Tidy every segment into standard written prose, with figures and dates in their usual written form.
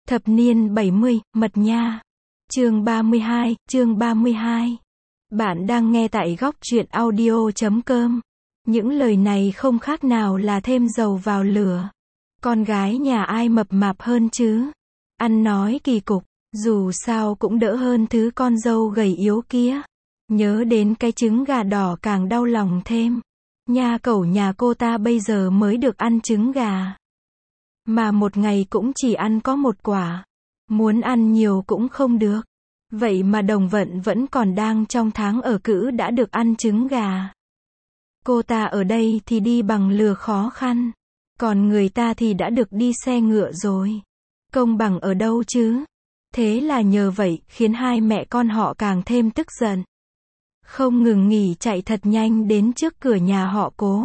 Thập niên 70, mật nha. Chương 32. Bạn đang nghe tại góc truyện audio.com. Những lời này không khác nào là thêm dầu vào lửa. Con gái nhà ai mập mạp hơn chứ? Ăn nói kỳ cục, dù sao cũng đỡ hơn thứ con dâu gầy yếu kia. Nhớ đến cái trứng gà đỏ càng đau lòng thêm. Nha cẩu nhà cô ta bây giờ mới được ăn trứng gà. Mà một ngày cũng chỉ ăn có một quả. Muốn ăn nhiều cũng không được. Vậy mà Đồng Vận vẫn còn đang trong tháng ở cữ đã được ăn trứng gà. Cô ta ở đây thì đi bằng lừa khó khăn. Còn người ta thì đã được đi xe ngựa rồi. Công bằng ở đâu chứ? Thế là nhờ vậy khiến hai mẹ con họ càng thêm tức giận. Không ngừng nghỉ chạy thật nhanh đến trước cửa nhà họ Cố.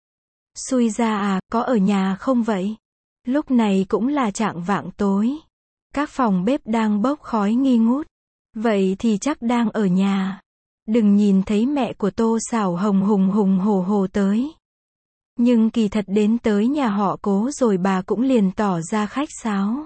Xui ra à, có ở nhà không vậy? Lúc này cũng là chạng vạng tối. Các phòng bếp đang bốc khói nghi ngút. Vậy thì chắc đang ở nhà. Đừng nhìn thấy mẹ của Tô Sảo Hồng hùng hổ hổ tới. Nhưng kỳ thật đến tới nhà họ Cố rồi bà cũng liền tỏ ra khách sáo.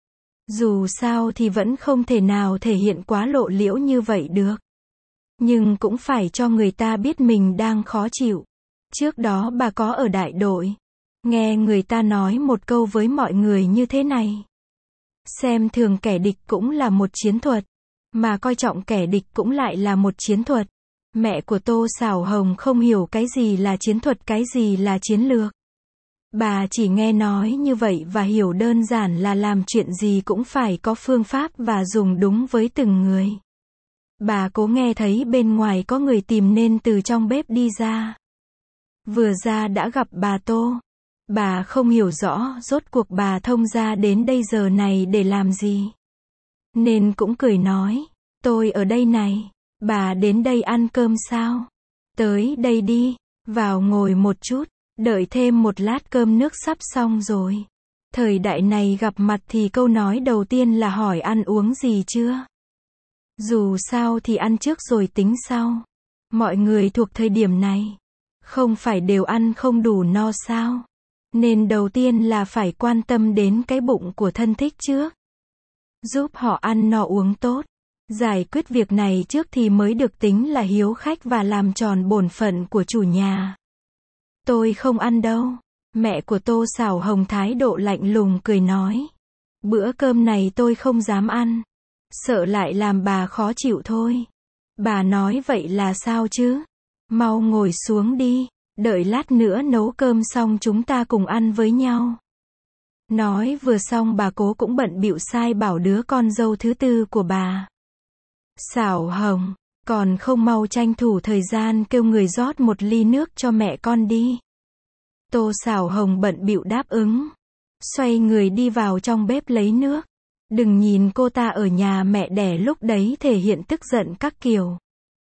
Dù sao thì vẫn không thể nào thể hiện quá lộ liễu như vậy được. Nhưng cũng phải cho người ta biết mình đang khó chịu. Trước đó bà có ở đại đội. Nghe người ta nói một câu với mọi người như thế này. Xem thường kẻ địch cũng là một chiến thuật. Mà coi trọng kẻ địch cũng lại là một chiến thuật. Mẹ của Tô Sảo Hồng không hiểu cái gì là chiến thuật, cái gì là chiến lược. Bà chỉ nghe nói như vậy và hiểu đơn giản là làm chuyện gì cũng phải có phương pháp và dùng đúng với từng người. Bà Cố nghe thấy bên ngoài có người tìm nên từ trong bếp đi ra. Vừa ra đã gặp bà Tô. Bà không hiểu rõ rốt cuộc bà thông ra đến đây giờ này để làm gì. Nên cũng cười nói, tôi ở đây này, bà đến đây ăn cơm sao? Tới đây đi, vào ngồi một chút, đợi thêm một lát cơm nước sắp xong rồi. Thời đại này gặp mặt thì câu nói đầu tiên là hỏi ăn uống gì chưa? Dù sao thì ăn trước rồi tính sau. Mọi người thuộc thời điểm này, không phải đều ăn không đủ no sao? Nên đầu tiên là phải quan tâm đến cái bụng của thân thích trước. Giúp họ ăn no uống tốt. Giải quyết việc này trước thì mới được tính là hiếu khách và làm tròn bổn phận của chủ nhà. Tôi không ăn đâu. Mẹ của Tô Sảo Hồng thái độ lạnh lùng cười nói. Bữa cơm này tôi không dám ăn. Sợ lại làm bà khó chịu thôi. Bà nói vậy là sao chứ? Mau ngồi xuống đi. Đợi lát nữa nấu cơm xong chúng ta cùng ăn với nhau. Nói vừa xong bà Cố cũng bận bịu sai bảo đứa con dâu thứ tư của bà. Sảo Hồng, còn không mau tranh thủ thời gian kêu người rót một ly nước cho mẹ con đi. Tô Sảo Hồng bận bịu đáp ứng. Xoay người đi vào trong bếp lấy nước. Đừng nhìn cô ta ở nhà mẹ đẻ lúc đấy thể hiện tức giận các kiểu.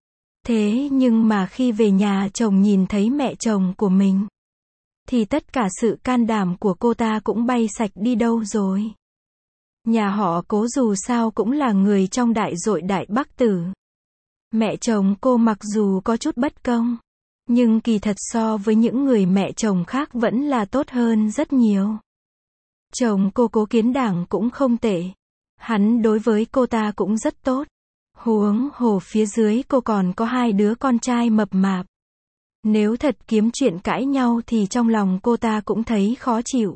Thế nhưng mà khi về nhà chồng nhìn thấy mẹ chồng của mình, thì tất cả sự can đảm của cô ta cũng bay sạch đi đâu rồi. Nhà họ Cố dù sao cũng là người trong đại đội Đại Bắc Tử. Mẹ chồng cô mặc dù có chút bất công, nhưng kỳ thật so với những người mẹ chồng khác vẫn là tốt hơn rất nhiều. Chồng cô Cố Kiến Đảng cũng không tệ. Hắn đối với cô ta cũng rất tốt. Huống hồ phía dưới cô còn có hai đứa con trai mập mạp. Nếu thật kiếm chuyện cãi nhau thì trong lòng cô ta cũng thấy khó chịu.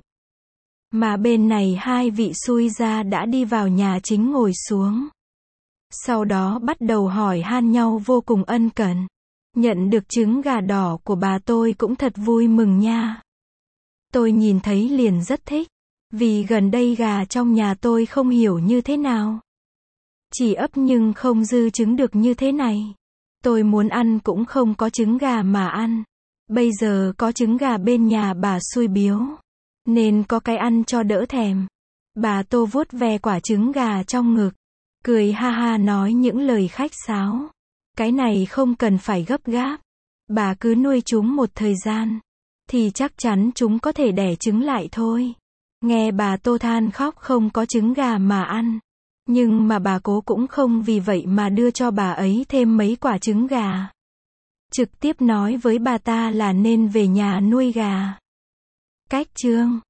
Mà bên này hai vị xui ra đã đi vào nhà chính ngồi xuống. Sau đó bắt đầu hỏi han nhau vô cùng ân cần. Nhận được trứng gà đỏ của bà tôi cũng thật vui mừng nha. Tôi nhìn thấy liền rất thích. Vì gần đây gà trong nhà tôi không hiểu như thế nào. Chỉ ấp nhưng không dư trứng được như thế này. Tôi muốn ăn cũng không có trứng gà mà ăn. Bây giờ có trứng gà bên nhà bà xui biếu. Nên có cái ăn cho đỡ thèm. Bà Tô vuốt ve quả trứng gà trong ngực. Cười ha ha nói những lời khách sáo. Cái này không cần phải gấp gáp. Bà cứ nuôi chúng một thời gian. Thì chắc chắn chúng có thể đẻ trứng lại thôi. Nghe bà Tô than khóc không có trứng gà mà ăn. Nhưng mà bà Cố cũng không vì vậy mà đưa cho bà ấy thêm mấy quả trứng gà. Trực tiếp nói với bà ta là nên về nhà nuôi gà. Cách chương